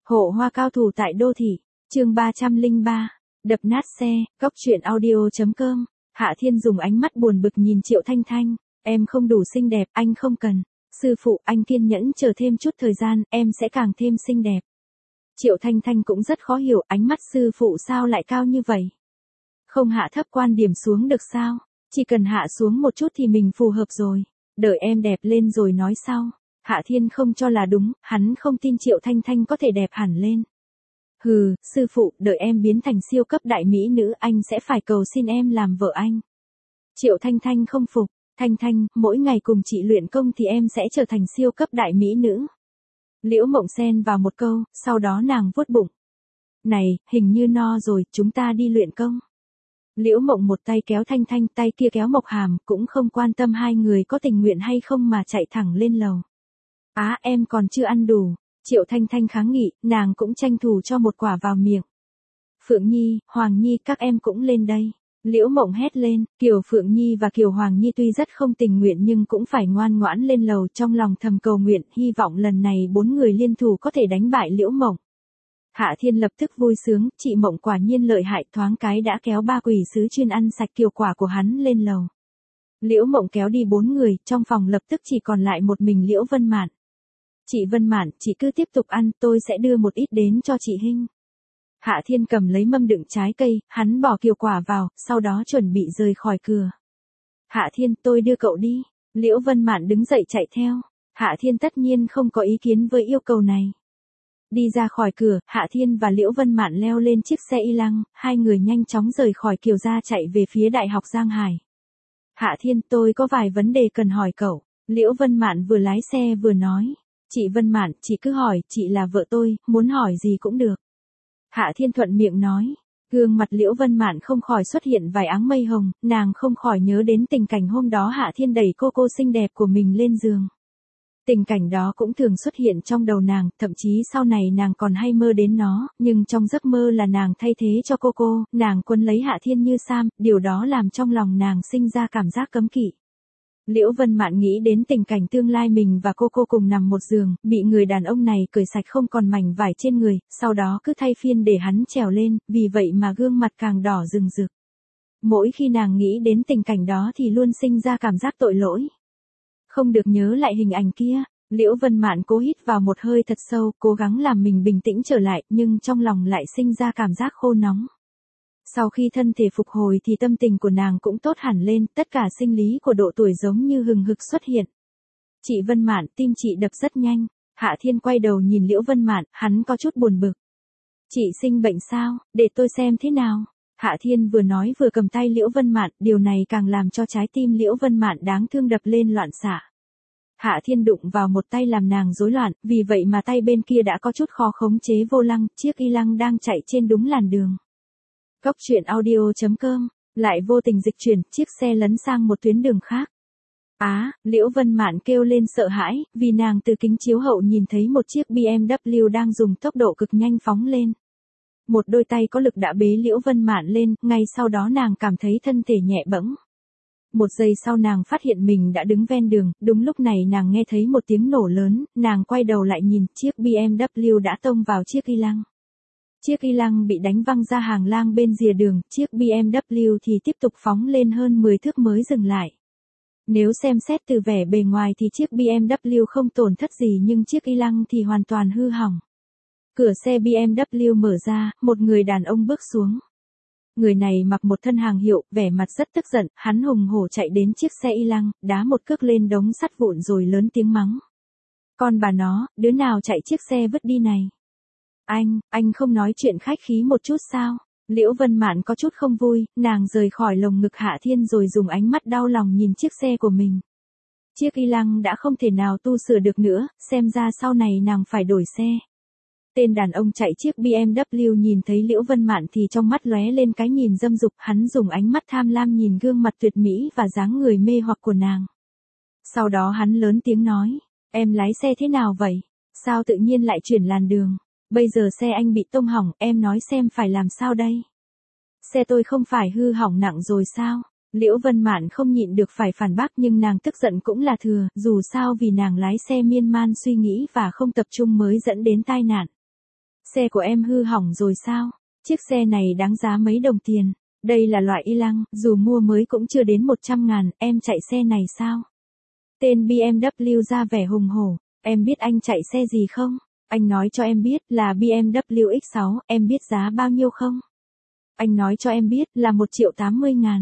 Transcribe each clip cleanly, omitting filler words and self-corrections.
Hộ hoa cao thủ tại đô thị, chương 303, đập nát xe, góc truyện audio.com. Hạ Thiên dùng ánh mắt buồn bực nhìn Triệu Thanh Thanh, em không đủ xinh đẹp, anh không cần. Sư phụ, anh kiên nhẫn chờ thêm chút thời gian, em sẽ càng thêm xinh đẹp. Triệu Thanh Thanh cũng rất khó hiểu, ánh mắt sư phụ sao lại cao như vậy. Không hạ thấp quan điểm xuống được sao, chỉ cần hạ xuống một chút thì mình phù hợp rồi, đợi em đẹp lên rồi nói sau. Hạ Thiên không cho là đúng, hắn không tin Triệu Thanh Thanh có thể đẹp hẳn lên. Hừ, sư phụ, đợi em biến thành siêu cấp đại mỹ nữ anh sẽ phải cầu xin em làm vợ anh. Triệu Thanh Thanh không phục, Thanh Thanh, mỗi ngày cùng chị luyện công thì em sẽ trở thành siêu cấp đại mỹ nữ. Liễu Mộng xen vào một câu, sau đó nàng vuốt bụng. Này, hình như no rồi, chúng ta đi luyện công. Liễu Mộng một tay kéo Thanh Thanh, tay kia kéo Mộc Hàm, cũng không quan tâm hai người có tình nguyện hay không mà chạy thẳng lên lầu. Á, em còn chưa ăn đủ. Triệu Thanh Thanh kháng nghị, nàng cũng tranh thủ cho một quả vào miệng. Phượng Nhi, Hoàng Nhi các em cũng lên đây. Liễu Mộng hét lên, Kiều Phượng Nhi và Kiều Hoàng Nhi tuy rất không tình nguyện nhưng cũng phải ngoan ngoãn lên lầu, trong lòng thầm cầu nguyện, hy vọng lần này 4 người liên thủ có thể đánh bại Liễu Mộng. Hạ Thiên lập tức vui sướng, chị Mộng quả nhiên lợi hại, thoáng cái đã kéo 3 quỷ sứ chuyên ăn sạch kiều quả của hắn lên lầu. Liễu Mộng kéo đi 4 người, trong phòng lập tức chỉ còn lại một mình Liễu Vân Mạn. Chị Vân Mạn, chị cứ tiếp tục ăn, tôi sẽ đưa một ít đến cho chị Hinh. Hạ Thiên cầm lấy mâm đựng trái cây, hắn bỏ kiều quả vào, sau đó chuẩn bị rời khỏi cửa. Hạ Thiên, tôi đưa cậu đi. Liễu Vân Mạn đứng dậy chạy theo. Hạ Thiên tất nhiên không có ý kiến với yêu cầu này. Đi ra khỏi cửa, Hạ Thiên và Liễu Vân Mạn leo lên chiếc xe y lăng, hai người nhanh chóng rời khỏi Kiều gia chạy về phía Đại học Giang Hải. Hạ Thiên, tôi có vài vấn đề cần hỏi cậu. Liễu Vân Mạn vừa lái xe vừa nói. Chị Vân Mạn, chị cứ hỏi, chị là vợ tôi, muốn hỏi gì cũng được. Hạ Thiên thuận miệng nói. Gương mặt Liễu Vân Mạn không khỏi xuất hiện vài áng mây hồng, nàng không khỏi nhớ đến tình cảnh hôm đó Hạ Thiên đẩy cô xinh đẹp của mình lên giường. Tình cảnh đó cũng thường xuất hiện trong đầu nàng, thậm chí sau này nàng còn hay mơ đến nó, nhưng trong giấc mơ là nàng thay thế cho cô, nàng quấn lấy Hạ Thiên như Sam, điều đó làm trong lòng nàng sinh ra cảm giác cấm kỵ. Liễu Vân Mạn nghĩ đến tình cảnh tương lai mình và cô cùng nằm một giường, bị người đàn ông này cởi sạch không còn mảnh vải trên người, sau đó cứ thay phiên để hắn trèo lên, vì vậy mà gương mặt càng đỏ rừng rực. Mỗi khi nàng nghĩ đến tình cảnh đó thì luôn sinh ra cảm giác tội lỗi. Không được nhớ lại hình ảnh kia, Liễu Vân Mạn cố hít vào một hơi thật sâu, cố gắng làm mình bình tĩnh trở lại, nhưng trong lòng lại sinh ra cảm giác khô nóng. Sau khi thân thể phục hồi thì tâm tình của nàng cũng tốt hẳn lên, tất cả sinh lý của độ tuổi giống như hừng hực xuất hiện. Chị Vân Mạn, tim chị đập rất nhanh. Hạ Thiên quay đầu nhìn Liễu Vân Mạn, hắn có chút buồn bực. Chị sinh bệnh sao, để tôi xem thế nào. Hạ Thiên vừa nói vừa cầm tay Liễu Vân Mạn, điều này càng làm cho trái tim Liễu Vân Mạn đáng thương đập lên loạn xạ. Hạ Thiên đụng vào một tay làm nàng rối loạn, vì vậy mà tay bên kia đã có chút khó khống chế vô lăng, chiếc y lăng đang chạy trên đúng làn đường. Góc truyện audio.com, lại vô tình dịch chuyển, chiếc xe lấn sang một tuyến đường khác. Á, Liễu Vân Mạn kêu lên sợ hãi, vì nàng từ kính chiếu hậu nhìn thấy một chiếc BMW đang dùng tốc độ cực nhanh phóng lên. Một đôi tay có lực đã bế Liễu Vân Mạn lên, ngay sau đó nàng cảm thấy thân thể nhẹ bẫng. Một giây sau nàng phát hiện mình đã đứng ven đường, đúng lúc này nàng nghe thấy một tiếng nổ lớn, nàng quay đầu lại nhìn, chiếc BMW đã tông vào chiếc y lăng. Chiếc y lăng bị đánh văng ra hàng lang bên rìa đường, chiếc BMW thì tiếp tục phóng lên hơn 10 thước mới dừng lại. Nếu xem xét từ vẻ bề ngoài thì chiếc BMW không tổn thất gì nhưng chiếc y lăng thì hoàn toàn hư hỏng. Cửa xe BMW mở ra, một người đàn ông bước xuống. Người này mặc một thân hàng hiệu, vẻ mặt rất tức giận, hắn hùng hổ chạy đến chiếc xe y lăng, đá một cước lên đống sắt vụn rồi lớn tiếng mắng. Con bà nó, đứa nào chạy chiếc xe vứt đi này? Anh không nói chuyện khách khí một chút sao? Liễu Vân Mạn có chút không vui, nàng rời khỏi lồng ngực Hạ Thiên rồi dùng ánh mắt đau lòng nhìn chiếc xe của mình. Chiếc y lăng đã không thể nào tu sửa được nữa, xem ra sau này nàng phải đổi xe. Tên đàn ông chạy chiếc BMW nhìn thấy Liễu Vân Mạn thì trong mắt lóe lên cái nhìn dâm dục, hắn dùng ánh mắt tham lam nhìn gương mặt tuyệt mỹ và dáng người mê hoặc của nàng. Sau đó hắn lớn tiếng nói, em lái xe thế nào vậy? Sao tự nhiên lại chuyển làn đường? Bây giờ xe anh bị tông hỏng, em nói xem phải làm sao đây? Xe tôi không phải hư hỏng nặng rồi sao? Liễu Vân Mạn không nhịn được phải phản bác nhưng nàng tức giận cũng là thừa, dù sao vì nàng lái xe miên man suy nghĩ và không tập trung mới dẫn đến tai nạn. Xe của em hư hỏng rồi sao? Chiếc xe này đáng giá mấy đồng tiền. Đây là loại y lăng, dù mua mới cũng chưa đến 100.000, em chạy xe này sao? Tên BMW ra vẻ hùng hổ. Em biết anh chạy xe gì không? Anh nói cho em biết là BMW X6, em biết giá bao nhiêu không? Anh nói cho em biết là 1.080.000.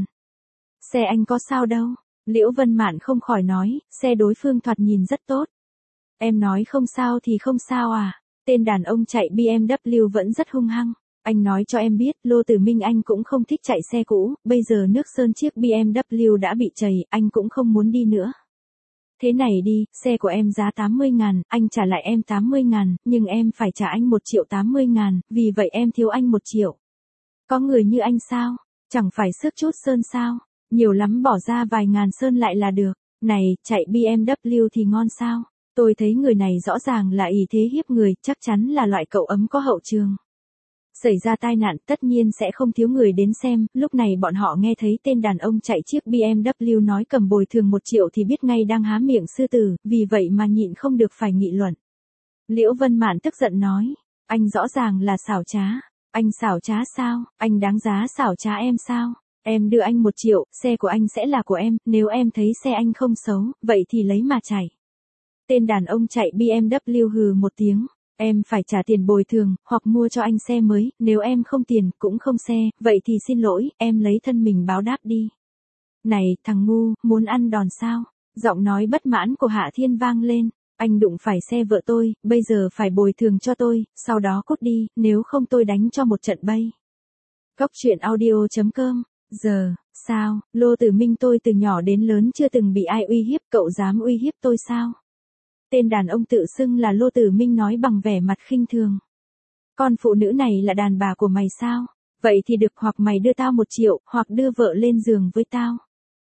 Xe anh có sao đâu. Liễu Vân Mạn không khỏi nói, xe đối phương thoạt nhìn rất tốt. Em nói không sao thì không sao à? Tên đàn ông chạy BMW vẫn rất hung hăng. Anh nói cho em biết, Lô Tử Minh anh cũng không thích chạy xe cũ, bây giờ nước sơn chiếc BMW đã bị trầy, anh cũng không muốn đi nữa. Thế này đi, xe của em giá 80.000, anh trả lại em 80.000, nhưng em phải trả anh 1.080.000, vì vậy em thiếu anh 1 triệu. Có người như anh sao? Chẳng phải xước chút sơn sao? Nhiều lắm bỏ ra vài ngàn sơn lại là được. Này, chạy BMW thì ngon sao? Tôi thấy người này rõ ràng là ỷ thế hiếp người, chắc chắn là loại cậu ấm có hậu trường. Xảy ra tai nạn tất nhiên sẽ không thiếu người đến xem, lúc này bọn họ nghe thấy tên đàn ông chạy chiếc BMW nói cầm bồi thường 1 triệu thì biết ngay đang há miệng sư tử, vì vậy mà nhịn không được phải nghị luận. Liễu Vân Mạn tức giận nói, anh rõ ràng là xảo trá. Anh xảo trá sao? Anh đáng giá xảo trá em sao? Em đưa anh 1 triệu, xe của anh sẽ là của em, nếu em thấy xe anh không xấu, vậy thì lấy mà chạy. Tên đàn ông chạy BMW hừ một tiếng. Em phải trả tiền bồi thường, hoặc mua cho anh xe mới, nếu em không tiền, cũng không xe, vậy thì xin lỗi, em lấy thân mình báo đáp đi. Này, thằng ngu, muốn ăn đòn sao? Giọng nói bất mãn của Hạ Thiên vang lên. Anh đụng phải xe vợ tôi, bây giờ phải bồi thường cho tôi, sau đó cút đi, nếu không tôi đánh cho một trận bay. Góc truyện audio.com. Giờ, sao, Lô Tử Minh tôi từ nhỏ đến lớn chưa từng bị ai uy hiếp, cậu dám uy hiếp tôi sao? Tên đàn ông tự xưng là Lô Tử Minh nói bằng vẻ mặt khinh thường. Con phụ nữ này là đàn bà của mày sao? Vậy thì được, hoặc mày đưa tao 1 triệu, hoặc đưa vợ lên giường với tao.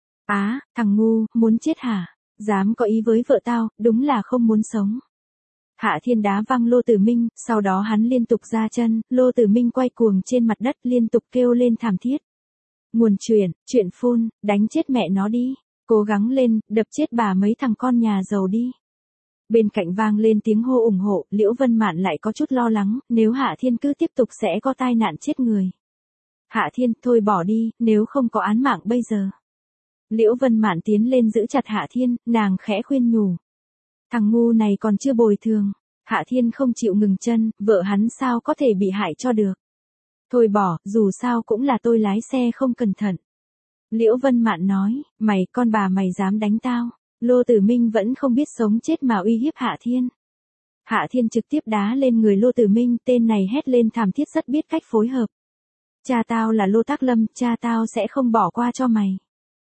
Á, thằng ngu, muốn chết hả? Dám có ý với vợ tao, đúng là không muốn sống. Hạ Thiên đá văng Lô Tử Minh, sau đó hắn liên tục ra chân, Lô Tử Minh quay cuồng trên mặt đất liên tục kêu lên thảm thiết. Nguồn chuyện phun, đánh chết mẹ nó đi, cố gắng lên, đập chết bà mấy thằng con nhà giàu đi. Bên cạnh vang lên tiếng hô ủng hộ, Liễu Vân Mạn lại có chút lo lắng, nếu Hạ Thiên cứ tiếp tục sẽ có tai nạn chết người. Hạ Thiên, thôi bỏ đi, nếu không có án mạng bây giờ. Liễu Vân Mạn tiến lên giữ chặt Hạ Thiên, nàng khẽ khuyên nhủ. Thằng ngu này còn chưa bồi thường. Hạ Thiên không chịu ngừng chân, vợ hắn sao có thể bị hại cho được. Thôi bỏ, dù sao cũng là tôi lái xe không cẩn thận. Liễu Vân Mạn nói, mày, con bà mày dám đánh tao. Lô Tử Minh vẫn không biết sống chết mà uy hiếp Hạ Thiên. Hạ Thiên trực tiếp đá lên người Lô Tử Minh, tên này hét lên thảm thiết rất biết cách phối hợp. Cha tao là Lô Tác Lâm, cha tao sẽ không bỏ qua cho mày.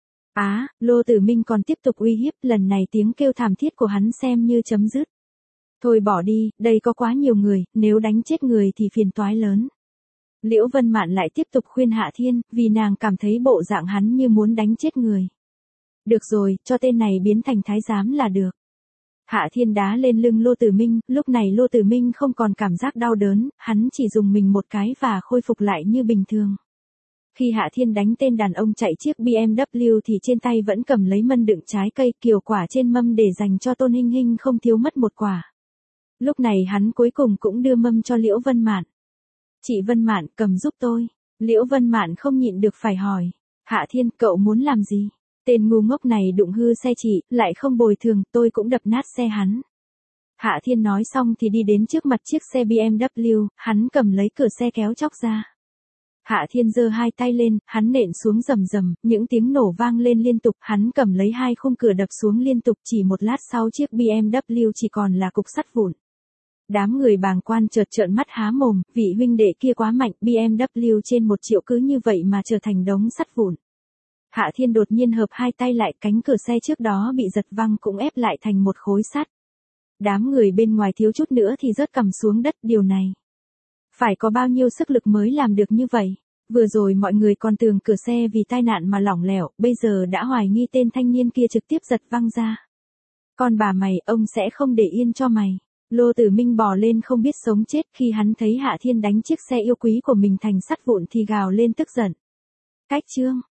Á, Lô Tử Minh còn tiếp tục uy hiếp, lần này tiếng kêu thảm thiết của hắn xem như chấm dứt. Thôi bỏ đi, đây có quá nhiều người, nếu đánh chết người thì phiền toái lớn. Liễu Vân Mạn lại tiếp tục khuyên Hạ Thiên, vì nàng cảm thấy bộ dạng hắn như muốn đánh chết người. Được rồi, cho tên này biến thành thái giám là được. Hạ Thiên đá lên lưng Lô Tử Minh, lúc này Lô Tử Minh không còn cảm giác đau đớn, hắn chỉ dùng mình một cái và khôi phục lại như bình thường. Khi Hạ Thiên đánh tên đàn ông chạy chiếc BMW thì trên tay vẫn cầm lấy mâm đựng trái cây, kiều quả trên mâm để dành cho Tôn Hinh Hinh không thiếu mất một quả. Lúc này hắn cuối cùng cũng đưa mâm cho Liễu Vân Mạn. Chị Vân Mạn, cầm giúp tôi. Liễu Vân Mạn không nhịn được phải hỏi. Hạ Thiên, cậu muốn làm gì? Tên ngu ngốc này đụng hư xe chị, lại không bồi thường, tôi cũng đập nát xe hắn. Hạ Thiên nói xong thì đi đến trước mặt chiếc xe BMW, hắn cầm lấy cửa xe kéo chóc ra. Hạ Thiên giơ hai tay lên, hắn nện xuống rầm rầm, những tiếng nổ vang lên liên tục, hắn cầm lấy hai khung cửa đập xuống liên tục, chỉ một lát sau chiếc BMW chỉ còn là cục sắt vụn. Đám người bàng quan chợt trợn mắt há mồm, vị huynh đệ kia quá mạnh, BMW trên 1 triệu cứ như vậy mà trở thành đống sắt vụn. Hạ Thiên đột nhiên hợp hai tay lại, cánh cửa xe trước đó bị giật văng cũng ép lại thành một khối sắt. Đám người bên ngoài thiếu chút nữa thì rớt cằm xuống đất, điều này. Phải có bao nhiêu sức lực mới làm được như vậy? Vừa rồi mọi người còn tưởng cửa xe vì tai nạn mà lỏng lẻo, bây giờ đã hoài nghi tên thanh niên kia trực tiếp giật văng ra. Con bà mày, ông sẽ không để yên cho mày. Lô Tử Minh bò lên không biết sống chết, khi hắn thấy Hạ Thiên đánh chiếc xe yêu quý của mình thành sắt vụn thì gào lên tức giận. Cách chương